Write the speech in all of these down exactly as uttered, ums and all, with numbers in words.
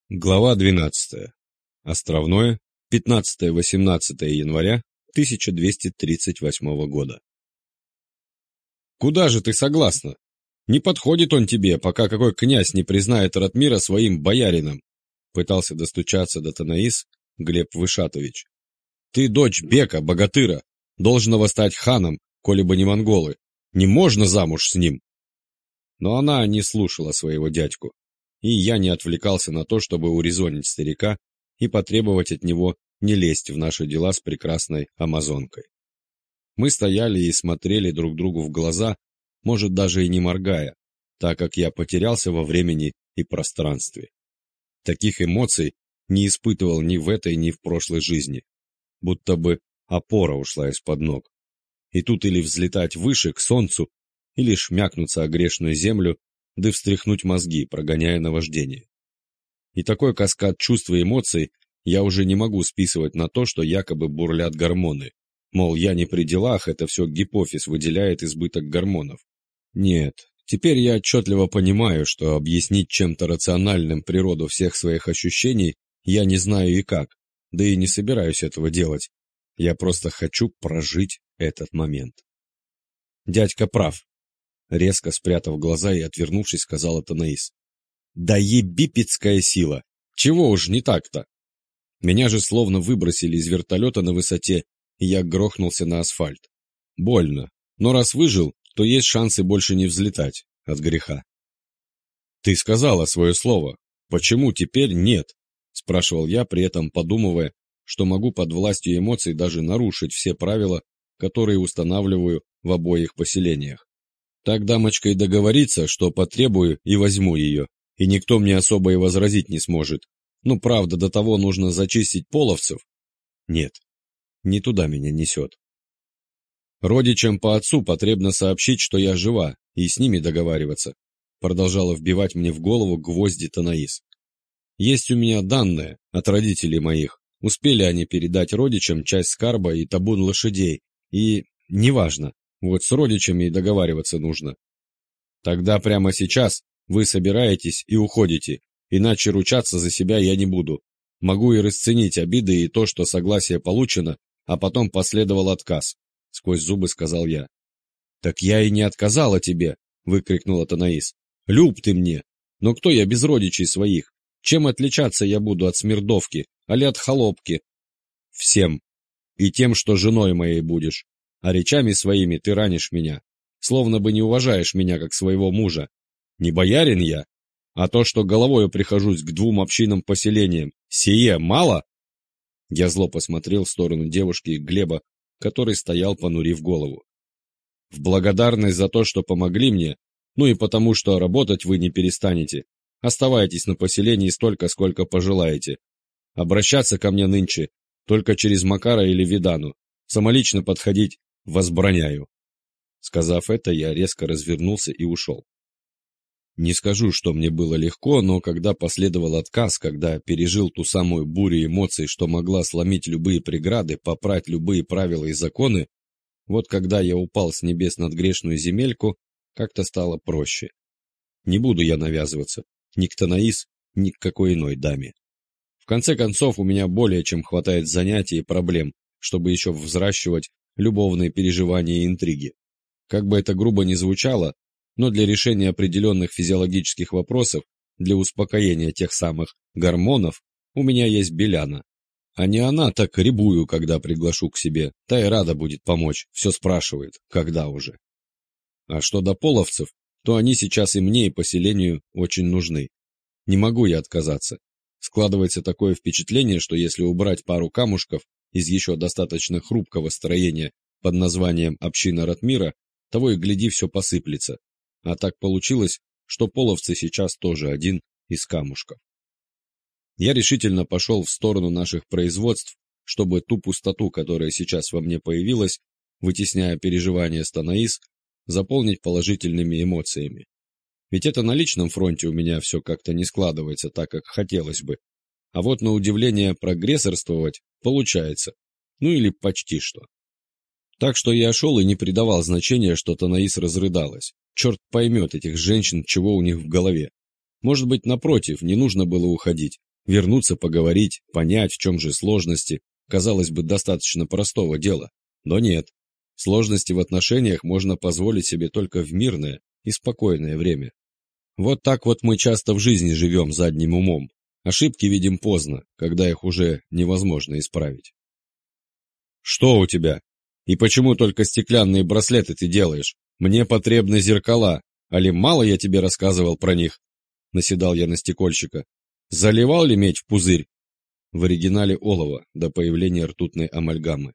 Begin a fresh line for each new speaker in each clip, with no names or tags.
Глава двенадцатая. Островное. пятнадцатое-восемнадцатое января тысяча двести тридцать восьмого года. «Куда же ты согласна? Не подходит он тебе, пока какой князь не признает Ратмира своим боярином», пытался достучаться до Танаис Глеб Вышатович. «Ты дочь Бека, богатыра, должного стать ханом, коли бы не монголы. Не можно замуж с ним». Но она не слушала своего дядьку, и я не отвлекался на то, чтобы урезонить старика и потребовать от него не лезть в наши дела с прекрасной амазонкой. Мы стояли и смотрели друг другу в глаза, может, даже и не моргая, так как я потерялся во времени и пространстве. Таких эмоций не испытывал ни в этой, ни в прошлой жизни, будто бы опора ушла из-под ног. И тут или взлетать выше, к солнцу, или шмякнуться о грешную землю, да встряхнуть мозги, прогоняя наваждение. И такой каскад чувств и эмоций я уже не могу списывать на то, что якобы бурлят гормоны. Мол, я не при делах, это все гипофиз выделяет избыток гормонов. Нет, теперь я отчетливо понимаю, что объяснить чем-то рациональным природу всех своих ощущений я не знаю и как, да и не собираюсь этого делать. Я просто хочу прожить этот момент. Дядька прав. Резко спрятав глаза и отвернувшись, сказала Танаис. «Да ебипецкая сила! Чего уж не так-то?» Меня же словно выбросили из вертолета на высоте, и я грохнулся на асфальт. Больно, но раз выжил, то есть шансы больше не взлетать от греха. «Ты сказала свое слово. Почему теперь нет?» — спрашивал я, при этом подумывая, что могу под властью эмоций даже нарушить все правила, которые устанавливаю в обоих поселениях. Так дамочка и договорится, что потребую и возьму ее, и никто мне особо и возразить не сможет. Ну, правда, до того нужно зачистить половцев. Нет, не туда меня несет. Родичам по отцу потребно сообщить, что я жива, и с ними договариваться, продолжала вбивать мне в голову гвозди Танаис. Есть у меня данные от родителей моих. Успели они передать родичам часть скарба и табун лошадей, и... неважно. Вот с родичами и договариваться нужно. Тогда прямо сейчас вы собираетесь и уходите, иначе ручаться за себя я не буду. Могу и расценить обиды и то, что согласие получено, а потом последовал отказ, — сквозь зубы сказал я. — Так я и не отказала тебе, — выкрикнула Танаис. — Люб ты мне, но кто я без родичей своих? Чем отличаться я буду от смердовки, али от холопки? — Всем. И тем, что женой моей будешь. А речами своими ты ранишь меня, словно бы не уважаешь меня как своего мужа. Не боярин я, а то, что головою прихожусь к двум общинным поселениям, сие мало?» Я зло посмотрел в сторону девушки и Глеба, который стоял, понурив голову. «В благодарность за то, что помогли мне, ну и потому, что работать вы не перестанете, оставайтесь на поселении столько, сколько пожелаете. Обращаться ко мне нынче только через Макара или Видану, самолично подходить возбраняю». Сказав это, я резко развернулся и ушел. Не скажу, что мне было легко, но когда последовал отказ, когда пережил ту самую бурю эмоций, что могла сломить любые преграды, попрать любые правила и законы, вот когда я упал с небес над грешную земельку, как-то стало проще. Не буду я навязываться ни к Танаис, ни к какой иной даме. В конце концов, у меня более чем хватает занятий и проблем, чтобы еще взращивать любовные переживания и интриги. Как бы это грубо ни звучало, но для решения определенных физиологических вопросов, для успокоения тех самых гормонов, у меня есть Беляна. А не она, так рябую, когда приглашу к себе, та и рада будет помочь, все спрашивает, когда уже. А что до половцев, то они сейчас и мне, и поселению очень нужны. Не могу я отказаться. Складывается такое впечатление, что если убрать пару камушков из еще достаточно хрупкого строения под названием «Община Ратмира», того и гляди все посыплется. А так получилось, что половцы сейчас тоже один из камушков. Я решительно пошел в сторону наших производств, чтобы ту пустоту, которая сейчас во мне появилась, вытесняя переживания с Танаис, заполнить положительными эмоциями. Ведь это на личном фронте у меня все как-то не складывается так, как хотелось бы. А вот на удивление прогрессорствовать получается. Ну или почти что. Так что я шел и не придавал значения, что Танаис разрыдалась. Черт поймет этих женщин, чего у них в голове. Может быть, напротив, не нужно было уходить, Вернуться, поговорить, понять, в чем же сложности, казалось бы, достаточно простого дела. Но нет. Сложности в отношениях можно позволить себе только в мирное и спокойное время. Вот так вот мы часто в жизни живем задним умом. Ошибки видим поздно, когда их уже невозможно исправить. «Что у тебя? И почему только стеклянные браслеты ты делаешь? Мне потребны зеркала. Али мало я тебе рассказывал про них?» Наседал я на стекольщика. «Заливал ли медь в пузырь?» В оригинале олово, до появления ртутной амальгамы.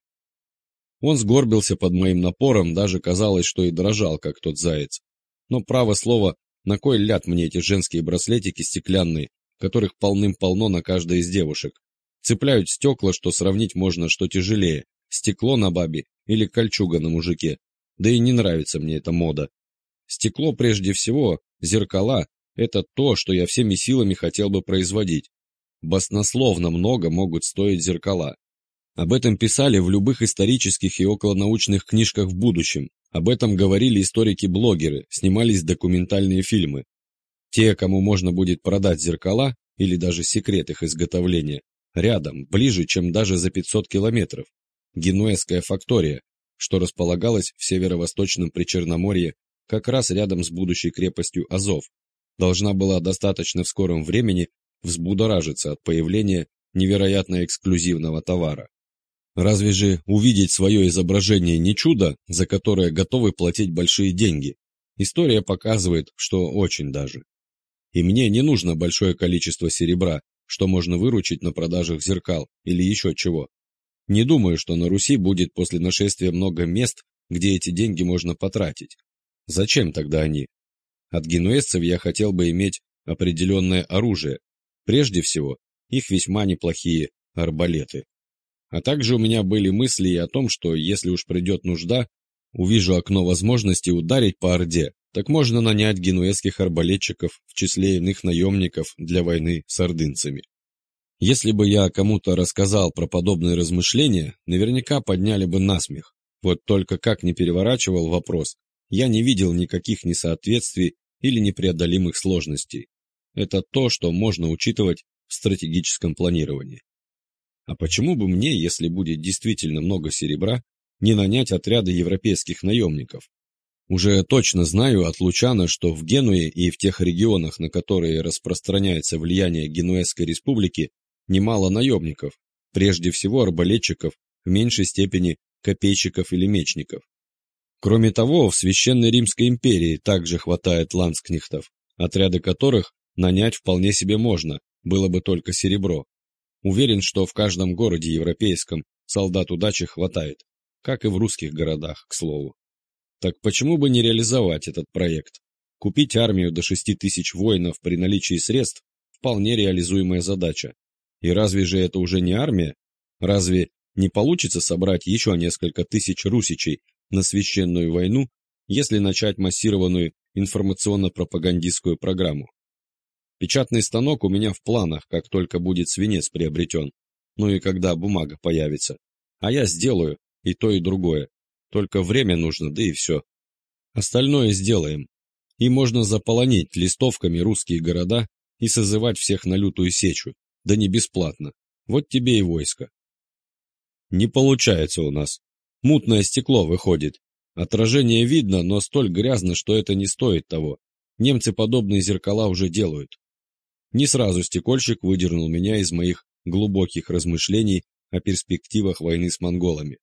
Он сгорбился под моим напором, даже казалось, что и дрожал, как тот заяц. Но, право слово, на кой ляд мне эти женские браслетики стеклянные, которых полным-полно на каждой из девушек? Цепляют стекла, что сравнить можно, что тяжелее, стекло на бабе или кольчуга на мужике. Да и не нравится мне эта мода. Стекло прежде всего, зеркала – это то, что я всеми силами хотел бы производить. Баснословно много могут стоить зеркала. Об этом писали в любых исторических и околонаучных книжках в будущем. Об этом говорили историки-блогеры, снимались документальные фильмы. Те, кому можно будет продать зеркала, или даже секрет их изготовления, рядом, ближе, чем даже за пятьсот километров. Генуэзская фактория, что располагалась в северо-восточном Причерноморье, как раз рядом с будущей крепостью Азов, должна была достаточно в скором времени взбудоражиться от появления невероятно эксклюзивного товара. Разве же увидеть свое изображение не чудо, за которое готовы платить большие деньги? История показывает, что очень даже. И мне не нужно большое количество серебра, что можно выручить на продажах зеркал или еще чего. Не думаю, что на Руси будет после нашествия много мест, где эти деньги можно потратить. Зачем тогда они? От генуэзцев я хотел бы иметь определенное оружие. Прежде всего, их весьма неплохие арбалеты. А также у меня были мысли и о том, что если уж придет нужда, увижу окно возможности ударить по Орде, так можно нанять генуэзских арбалетчиков в числе иных наемников для войны с ордынцами. Если бы я кому-то рассказал про подобные размышления, наверняка подняли бы насмех. Вот только как ни переворачивал вопрос, я не видел никаких несоответствий или непреодолимых сложностей. Это то, что можно учитывать в стратегическом планировании. А почему бы мне, если будет действительно много серебра, не нанять отряды европейских наемников? Уже точно знаю от Лучана, что в Генуе и в тех регионах, на которые распространяется влияние Генуэзской республики, немало наемников, прежде всего арбалетчиков, в меньшей степени копейщиков или мечников. Кроме того, в Священной Римской империи также хватает ландскнехтов, отряды которых нанять вполне себе можно, было бы только серебро. Уверен, что в каждом городе европейском солдат удачи хватает, как и в русских городах, к слову. Так почему бы не реализовать этот проект? Купить армию до шести тысяч воинов при наличии средств – вполне реализуемая задача. И разве же это уже не армия? Разве не получится собрать еще несколько тысяч русичей на священную войну, если начать массированную информационно-пропагандистскую программу? Печатный станок у меня в планах, как только будет свинец приобретен, ну и когда бумага появится. А я сделаю и то, и другое. Только время нужно, да и все. Остальное сделаем. И можно заполонить листовками русские города и созывать всех на лютую сечу. Да не бесплатно. Вот тебе и войско. Не получается у нас. Мутное стекло выходит. Отражение видно, но столь грязно, что это не стоит того. Немцы подобные зеркала уже делают. Не сразу стекольщик выдернул меня из моих глубоких размышлений о перспективах войны с монголами.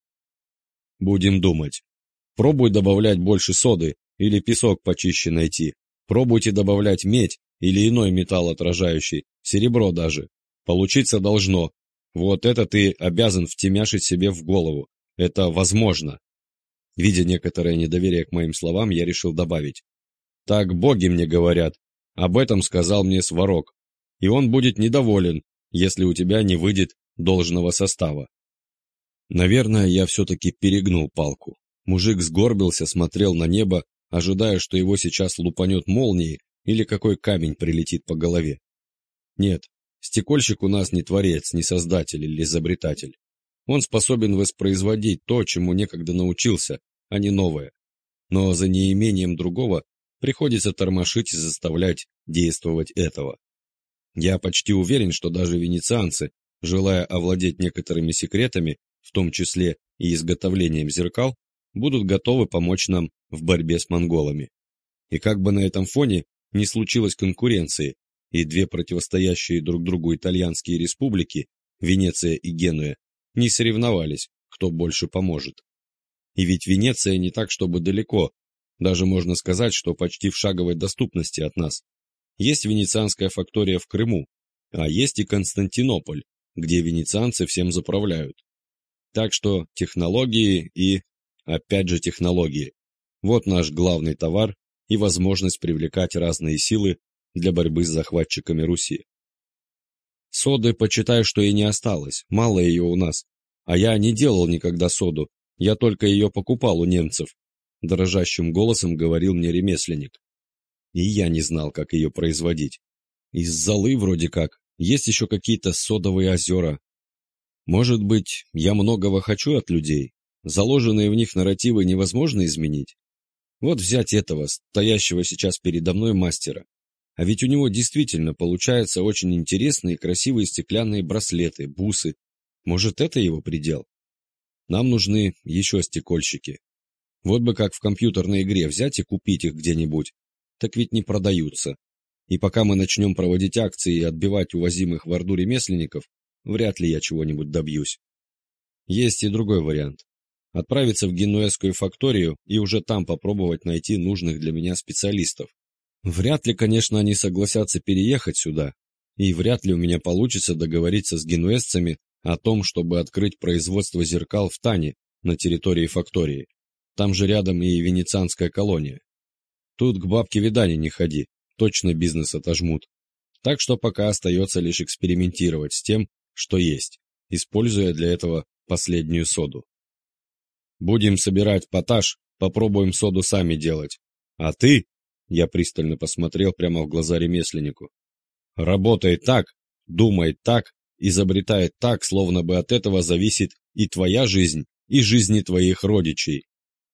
Будем думать. Пробуй добавлять больше соды или песок почище найти. Пробуйте добавлять медь или иной металл отражающий, серебро даже. Получиться должно. Вот это ты обязан втемяшить себе в голову. Это возможно. Видя некоторое недоверие к моим словам, я решил добавить. Так боги мне говорят. Об этом сказал мне Сварог. И он будет недоволен, если у тебя не выйдет должного состава. Наверное, я все-таки перегнул палку. Мужик сгорбился, смотрел на небо, ожидая, что его сейчас лупанет молнией или какой камень прилетит по голове. Нет, стекольщик у нас не творец, не создатель или изобретатель. Он способен воспроизводить то, чему некогда научился, а не новое. Но за неимением другого приходится тормошить и заставлять действовать этого. Я почти уверен, что даже венецианцы, желая овладеть некоторыми секретами, в том числе и изготовлением зеркал, будут готовы помочь нам в борьбе с монголами. И как бы на этом фоне не случилось конкуренции, и две противостоящие друг другу итальянские республики, Венеция и Генуя, не соревновались, кто больше поможет. И ведь Венеция не так, чтобы далеко, даже можно сказать, что почти в шаговой доступности от нас. Есть венецианская фактория в Крыму, а есть и Константинополь, где венецианцы всем заправляют. Так что технологии и, опять же, технологии. Вот наш главный товар и возможность привлекать разные силы для борьбы с захватчиками Руси. Соды, почитаю, что и не осталось, мало ее у нас. А я не делал никогда соду, я только ее покупал у немцев, дрожащим голосом говорил мне ремесленник. И я не знал, как ее производить. Из золы вроде как, есть еще какие-то содовые озера. Может быть, я многого хочу от людей, заложенные в них нарративы невозможно изменить? Вот взять этого, стоящего сейчас передо мной мастера. А ведь у него действительно получаются очень интересные и красивые стеклянные браслеты, бусы. Может, это его предел? Нам нужны еще стекольщики. Вот бы как в компьютерной игре взять и купить их где-нибудь. Так ведь не продаются. И пока мы начнем проводить акции и отбивать увозимых в Орду ремесленников, вряд ли я чего-нибудь добьюсь. Есть и другой вариант. Отправиться в генуэзскую факторию и уже там попробовать найти нужных для меня специалистов. Вряд ли, конечно, они согласятся переехать сюда, и вряд ли у меня получится договориться с генуэзцами о том, чтобы открыть производство зеркал в Тане, на территории фактории. Там же рядом и венецианская колония. Тут к бабке Видани не ходи, точно бизнес отожмут. Так что пока остается лишь экспериментировать с тем, что есть, используя для этого последнюю соду. Будем собирать поташ, попробуем соду сами делать. А ты, я пристально посмотрел прямо в глаза ремесленнику, работай так, думай так, изобретай так, словно бы от этого зависит и твоя жизнь, и жизни твоих родичей.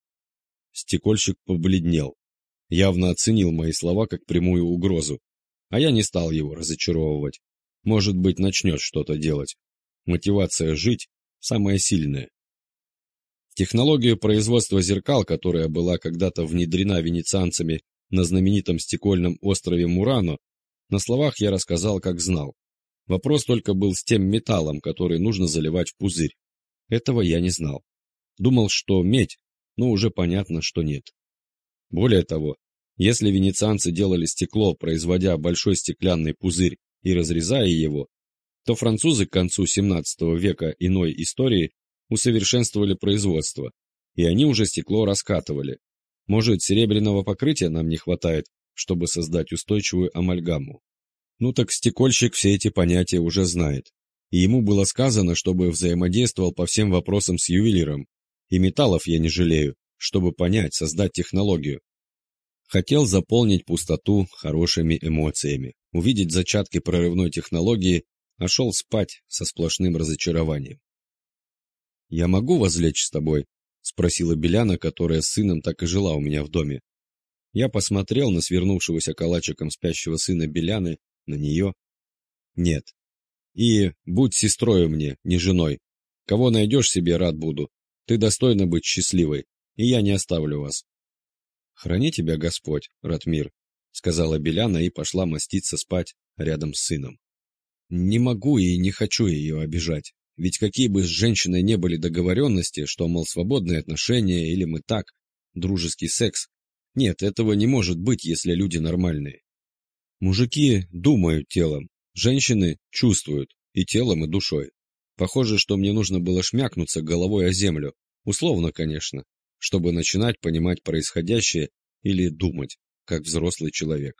Стекольщик побледнел, явно оценил мои слова как прямую угрозу, а я не стал его разочаровывать. Может быть, начнет что-то делать. Мотивация жить самая сильная. Технологию производства зеркал, которая была когда-то внедрена венецианцами на знаменитом стекольном острове Мурано, на словах я рассказал, как знал. Вопрос только был с тем металлом, который нужно заливать в пузырь. Этого я не знал. Думал, что медь, но уже понятно, что нет. Более того, если венецианцы делали стекло, производя большой стеклянный пузырь и разрезая его, то французы к концу семнадцатого века иной истории усовершенствовали производство, и они уже стекло раскатывали. Может, серебряного покрытия нам не хватает, чтобы создать устойчивую амальгаму? Ну так стекольщик все эти понятия уже знает, и ему было сказано, чтобы взаимодействовал по всем вопросам с ювелиром, и металлов я не жалею, чтобы понять, создать технологию. Хотел заполнить пустоту хорошими эмоциями, увидеть зачатки прорывной технологии, а шел спать со сплошным разочарованием. «Я могу возлечь с тобой?» — спросила Беляна, которая с сыном так и жила у меня в доме. Я посмотрел на свернувшегося калачиком спящего сына Беляны, на нее. «Нет. И будь сестрой мне, не женой. Кого найдешь себе, рад буду. Ты достойна быть счастливой, и я не оставлю вас». «Храни тебя Господь, Ратмир», — сказала Беляна и пошла маститься спать рядом с сыном. «Не могу и не хочу ее обижать. Ведь какие бы с женщиной не были договоренности, что, мол, свободные отношения или мы так, дружеский секс, нет, этого не может быть, если люди нормальные. Мужики думают телом, женщины чувствуют и телом, и душой. Похоже, что мне нужно было шмякнуться головой о землю, условно, конечно, чтобы начинать понимать происходящее или думать, как взрослый человек.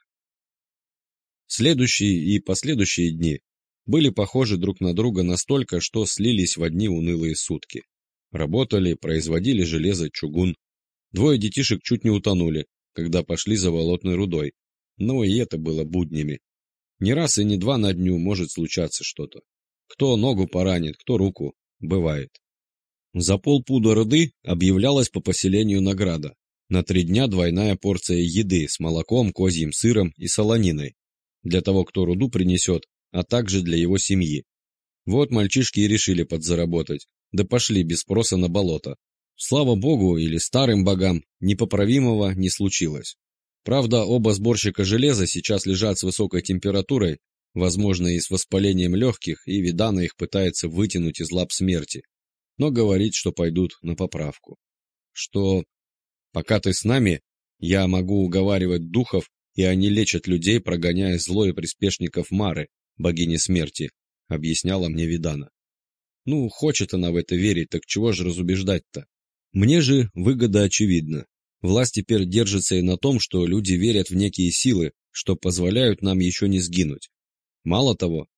Следующие и последующие дни были похожи друг на друга настолько, что слились в одни унылые сутки. Работали, производили железо, чугун. Двое детишек чуть не утонули, когда пошли за болотной рудой, но и это было буднями. Не раз и не два на дню может случаться что-то. Кто ногу поранит, кто руку. Бывает. За полпуда руды объявлялась по поселению награда. На три дня двойная порция еды с молоком, козьим сыром и солониной. для того, кто руду принесет, а также для его семьи. Вот мальчишки и решили подзаработать, да пошли без спроса на болото. Слава богу или старым богам, непоправимого не случилось. Правда, оба сборщика железа сейчас лежат с высокой температурой, возможно, и с воспалением легких, и Видана их пытается вытянуть из лап смерти, но говорит, что пойдут на поправку. Что, пока ты с нами, я могу уговаривать духов, и они лечат людей, прогоняя зло и приспешников Мары, богини смерти, объясняла мне Видана. Ну, хочет она в это верить, так чего же разубеждать-то? Мне же выгода очевидна. Власть теперь держится и на том, что люди верят в некие силы, что позволяют нам еще не сгинуть. Мало того,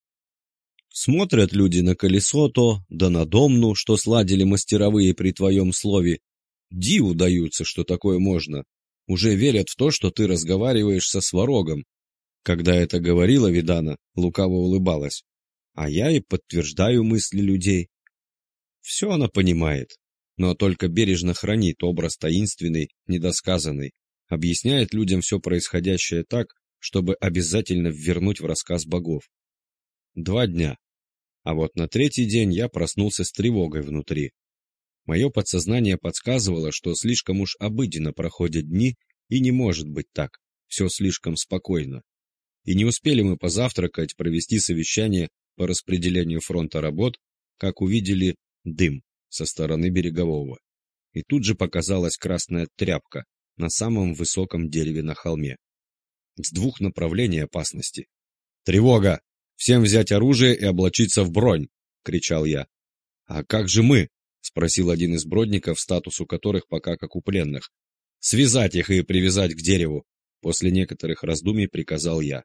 смотрят люди на колесо то, да на домну, что сладили мастеровые при твоем слове. Диву даются, что такое можно. Уже верят в то, что ты разговариваешь со сварогом. Когда это говорила Видана, лукаво улыбалась. А я и подтверждаю мысли людей. Все она понимает, но только бережно хранит образ таинственный, недосказанный, объясняет людям все происходящее так, чтобы обязательно ввернуть в рассказ богов. Два дня. А вот на третий день я проснулся с тревогой внутри. Мое подсознание подсказывало, что слишком уж обыденно проходят дни, и не может быть так, все слишком спокойно. И не успели мы позавтракать, провести совещание по распределению фронта работ, как увидели дым со стороны берегового. И тут же показалась красная тряпка на самом высоком дереве на холме. С двух направлений опасности. «Тревога! Всем взять оружие и облачиться в бронь!» — кричал я. «А как же мы?» — спросил один из бродников, статус у которых пока как у пленных. «Связать их и привязать к дереву!» — после некоторых раздумий приказал я.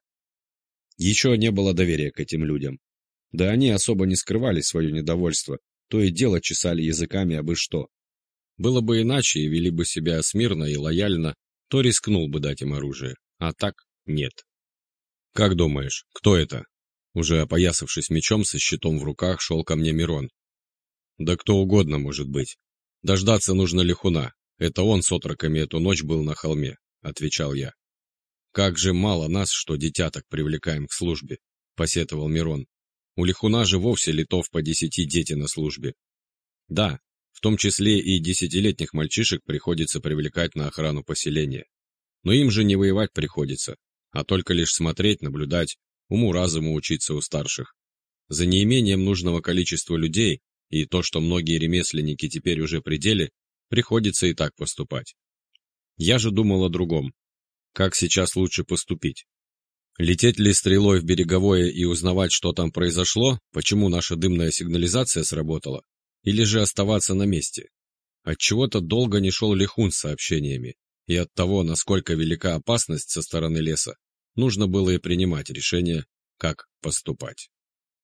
Еще не было доверия к этим людям. Да они особо не скрывали свое недовольство, то и дело чесали языками абы что. Было бы иначе и вели бы себя смирно и лояльно, то рискнул бы дать им оружие, а так нет. «Как думаешь, кто это?» Уже опоясавшись мечом со щитом в руках, шел ко мне Мирон. «Да кто угодно может быть. Дождаться нужно Лихуна. Это он с отроками эту ночь был на холме», — отвечал я. «Как же мало нас, что дитяток привлекаем к службе», — посетовал Мирон. «У Лихуна же вовсе летов по десяти дети на службе». «Да, в том числе и десятилетних мальчишек приходится привлекать на охрану поселения. Но им же не воевать приходится, а только лишь смотреть, наблюдать, уму-разуму учиться у старших. За неимением нужного количества людей, и то, что многие ремесленники теперь уже при деле, приходится и так поступать. Я же думал о другом. Как сейчас лучше поступить? Лететь ли стрелой в береговое и узнавать, что там произошло, почему наша дымная сигнализация сработала, или же оставаться на месте? Отчего-то долго не шел Лихун с сообщениями, и от того, насколько велика опасность со стороны леса, нужно было и принимать решение, как поступать.